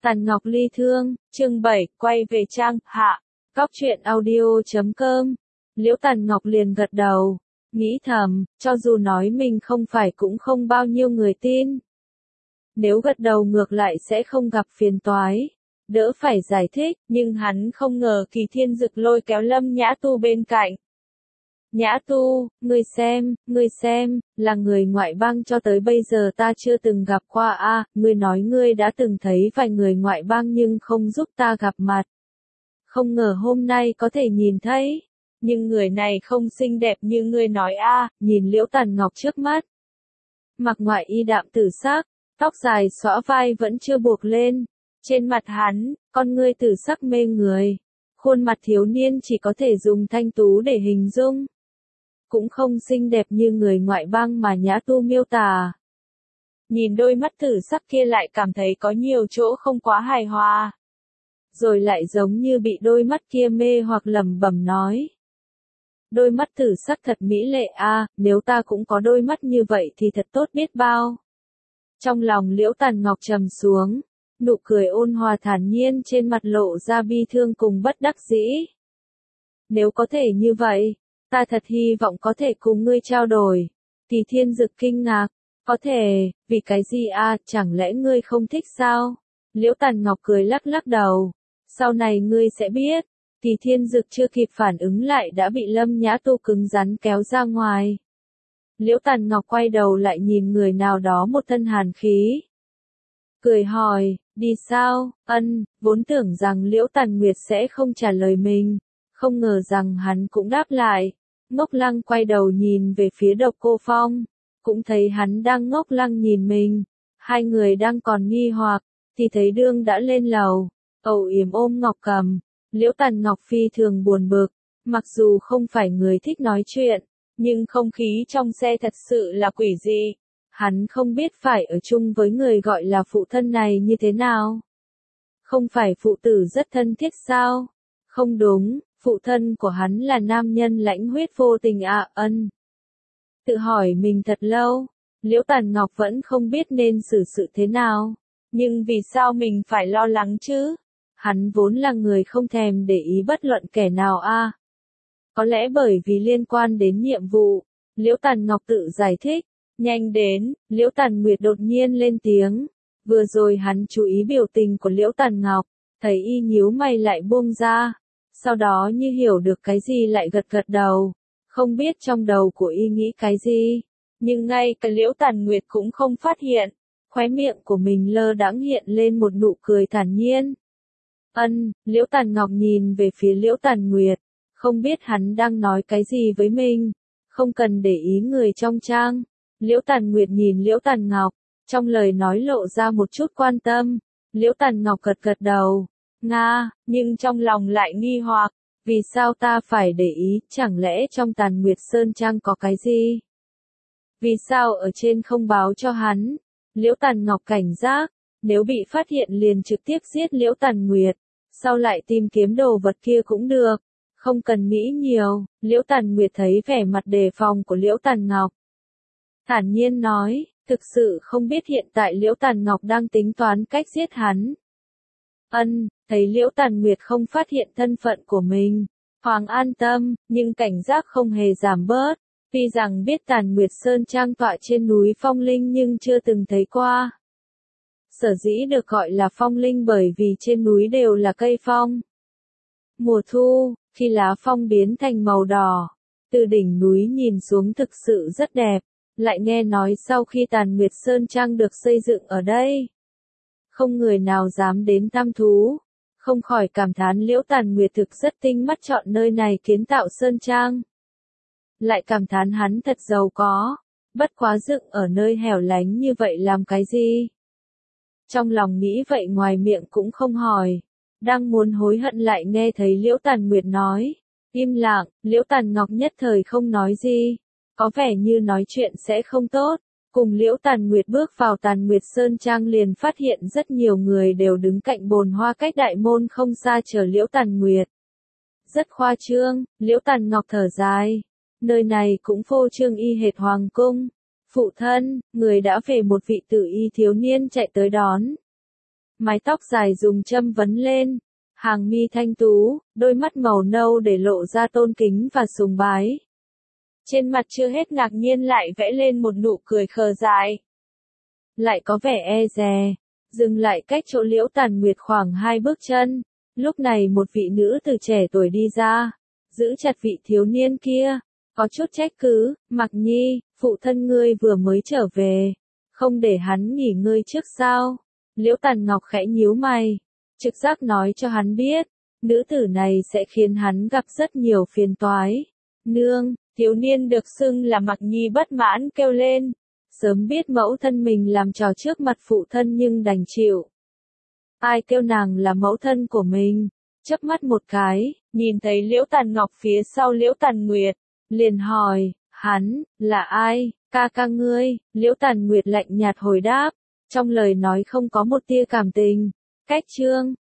Tàn Ngọc ly thương, chương 7, quay về trang, hạ. Cóc truyện audio.com. Liễu Tàn Ngọc liền gật đầu, nghĩ thầm, cho dù nói mình không phải cũng không bao nhiêu người tin. Nếu gật đầu ngược lại sẽ không gặp phiền toái, đỡ phải giải thích, nhưng hắn không ngờ Kỳ Thiên Dực lôi kéo Lâm Nhã Tu bên cạnh. Nhã Tu, ngươi xem, là người ngoại bang cho tới bây giờ ta chưa từng gặp qua a. Ngươi nói ngươi đã từng thấy vài người ngoại bang nhưng không giúp ta gặp mặt. Không ngờ hôm nay có thể nhìn thấy, nhưng người này không xinh đẹp như ngươi nói a. Nhìn Liễu Tàn Ngọc trước mắt. Mặc ngoại y đạm tử sắc, tóc dài xõa vai vẫn chưa buộc lên, trên mặt hắn, con ngươi tử sắc mê người. Khuôn mặt thiếu niên chỉ có thể dùng thanh tú để hình dung. Cũng không xinh đẹp như người ngoại bang mà Nhã Tu miêu tả. Nhìn đôi mắt tử sắc kia lại cảm thấy có nhiều chỗ không quá hài hòa. Rồi lại giống như bị đôi mắt kia mê hoặc lẩm bẩm nói. Đôi mắt tử sắc thật mỹ lệ a, nếu ta cũng có đôi mắt như vậy thì thật tốt biết bao. Trong lòng Liễu Tàn Ngọc trầm xuống, nụ cười ôn hòa thản nhiên trên mặt lộ ra bi thương cùng bất đắc dĩ. Nếu có thể như vậy, ta thật hy vọng có thể cùng ngươi trao đổi. Kỳ Thiên Dực kinh ngạc, có thể, vì cái gì a, chẳng lẽ ngươi không thích sao? Liễu Tàn Ngọc cười lắc lắc đầu, sau này ngươi sẽ biết. Kỳ Thiên Dực chưa kịp phản ứng lại đã bị Lâm Nhã Tu cứng rắn kéo ra ngoài. Liễu Tàn Ngọc quay đầu lại nhìn người nào đó một thân hàn khí. Cười hỏi, đi sao, vốn tưởng rằng Liễu Tàn Nguyệt sẽ không trả lời mình, không ngờ rằng hắn cũng đáp lại. Ngốc Lăng quay đầu nhìn về phía Độc Cô Phong, cũng thấy hắn đang ngốc lăng nhìn mình. Hai người đang còn nghi hoặc, thì thấy Đương đã lên lầu, âu yếm ôm Ngọc Cầm. Liễu Tàn Ngọc phi thường buồn bực, mặc dù không phải người thích nói chuyện, nhưng không khí trong xe thật sự là quỷ dị. Hắn không biết phải ở chung với người gọi là phụ thân này như thế nào. Không phải phụ tử rất thân thiết sao? Không đúng. Phụ thân của hắn là nam nhân lãnh huyết vô tình Tự hỏi mình thật lâu, Liễu Tàn Ngọc vẫn không biết nên xử sự thế nào. Nhưng vì sao mình phải lo lắng chứ? Hắn vốn là người không thèm để ý bất luận kẻ nào a. Có lẽ bởi vì liên quan đến nhiệm vụ, Liễu Tàn Ngọc tự giải thích. Nhanh đến, Liễu Tàn Nguyệt đột nhiên lên tiếng. Vừa rồi hắn chú ý biểu tình của Liễu Tàn Ngọc, thấy y nhíu mày lại buông ra. Sau đó như hiểu được cái gì lại gật gật đầu, không biết trong đầu của y nghĩ cái gì, nhưng ngay cả Liễu Tàn Nguyệt cũng không phát hiện, khóe miệng của mình lơ đãng hiện lên một nụ cười thản nhiên. Liễu Tàn Ngọc nhìn về phía Liễu Tàn Nguyệt, không biết hắn đang nói cái gì với mình, không cần để ý người trong trang. Liễu Tàn Nguyệt nhìn Liễu Tàn Ngọc, trong lời nói lộ ra một chút quan tâm. Liễu Tàn Ngọc gật gật đầu. Nhưng trong lòng lại nghi hoặc, vì sao ta phải để ý, chẳng lẽ trong Tàn Nguyệt Sơn Trang có cái gì? Vì sao ở trên không báo cho hắn? Liễu Tàn Ngọc cảnh giác, nếu bị phát hiện liền trực tiếp giết Liễu Tàn Nguyệt, sau lại tìm kiếm đồ vật kia cũng được, không cần nghĩ nhiều. Liễu Tàn Nguyệt thấy vẻ mặt đề phòng của Liễu Tàn Ngọc, thản nhiên nói, thực sự không biết hiện tại Liễu Tàn Ngọc đang tính toán cách giết hắn. Thấy Liễu Tàn Nguyệt không phát hiện thân phận của mình, Hoàng an tâm, nhưng cảnh giác không hề giảm bớt. Tuy rằng biết Tàn Nguyệt Sơn Trang tọa trên núi Phong Linh nhưng chưa từng thấy qua. Sở dĩ được gọi là Phong Linh bởi vì trên núi đều là cây phong. Mùa thu, khi lá phong biến thành màu đỏ, từ đỉnh núi nhìn xuống thực sự rất đẹp. Lại nghe nói sau khi Tàn Nguyệt Sơn Trang được xây dựng ở đây, không người nào dám đến thăm thú, không khỏi cảm thán Liễu Tàn Nguyệt thực rất tinh mắt chọn nơi này kiến tạo Sơn Trang. Lại cảm thán hắn thật giàu có, bất quá dựng ở nơi hẻo lánh như vậy làm cái gì? Trong lòng nghĩ vậy ngoài miệng cũng không hỏi, đang muốn hối hận lại nghe thấy Liễu Tàn Nguyệt nói, im lặng. Liễu Tàn Ngọc nhất thời không nói gì, có vẻ như nói chuyện sẽ không tốt. Cùng Liễu Tàn Nguyệt bước vào Tàn Nguyệt Sơn Trang liền phát hiện rất nhiều người đều đứng cạnh bồn hoa cách đại môn không xa chờ Liễu Tàn Nguyệt. Rất khoa trương, Liễu Tàn Ngọc thở dài. Nơi này cũng phô trương y hệt hoàng cung. Phụ thân, người đã về, một vị tử y thiếu niên chạy tới đón. mái tóc dài dùng châm vấn lên, hàng mi thanh tú, đôi mắt màu nâu để lộ ra tôn kính và sùng bái. Trên mặt chưa hết ngạc nhiên lại vẽ lên một nụ cười khờ dại. Lại có vẻ e dè, dừng lại cách chỗ Liễu Tàn Nguyệt khoảng 2 bước chân. Lúc này một vị nữ từ trẻ tuổi đi ra, giữ chặt vị thiếu niên kia, có chút trách cứ, Mặc Nhi, phụ thân ngươi vừa mới trở về, không để hắn nghỉ ngơi trước sao? Liễu Tàn Ngọc khẽ nhíu mày, trực giác nói cho hắn biết, nữ tử này sẽ khiến hắn gặp rất nhiều phiền toái. Nương, thiếu niên được xưng là Mặc Nhi bất mãn kêu lên, sớm biết mẫu thân mình làm trò trước mặt phụ thân nhưng đành chịu. Ai kêu nàng là mẫu thân của mình? Chớp mắt một cái, nhìn thấy Liễu Tàn Ngọc phía sau Liễu Tàn Nguyệt, liền hỏi, hắn, là ai? Ca ca ngươi, Liễu Tàn Nguyệt lạnh nhạt hồi đáp, trong lời nói không có một tia cảm tình. Cách chương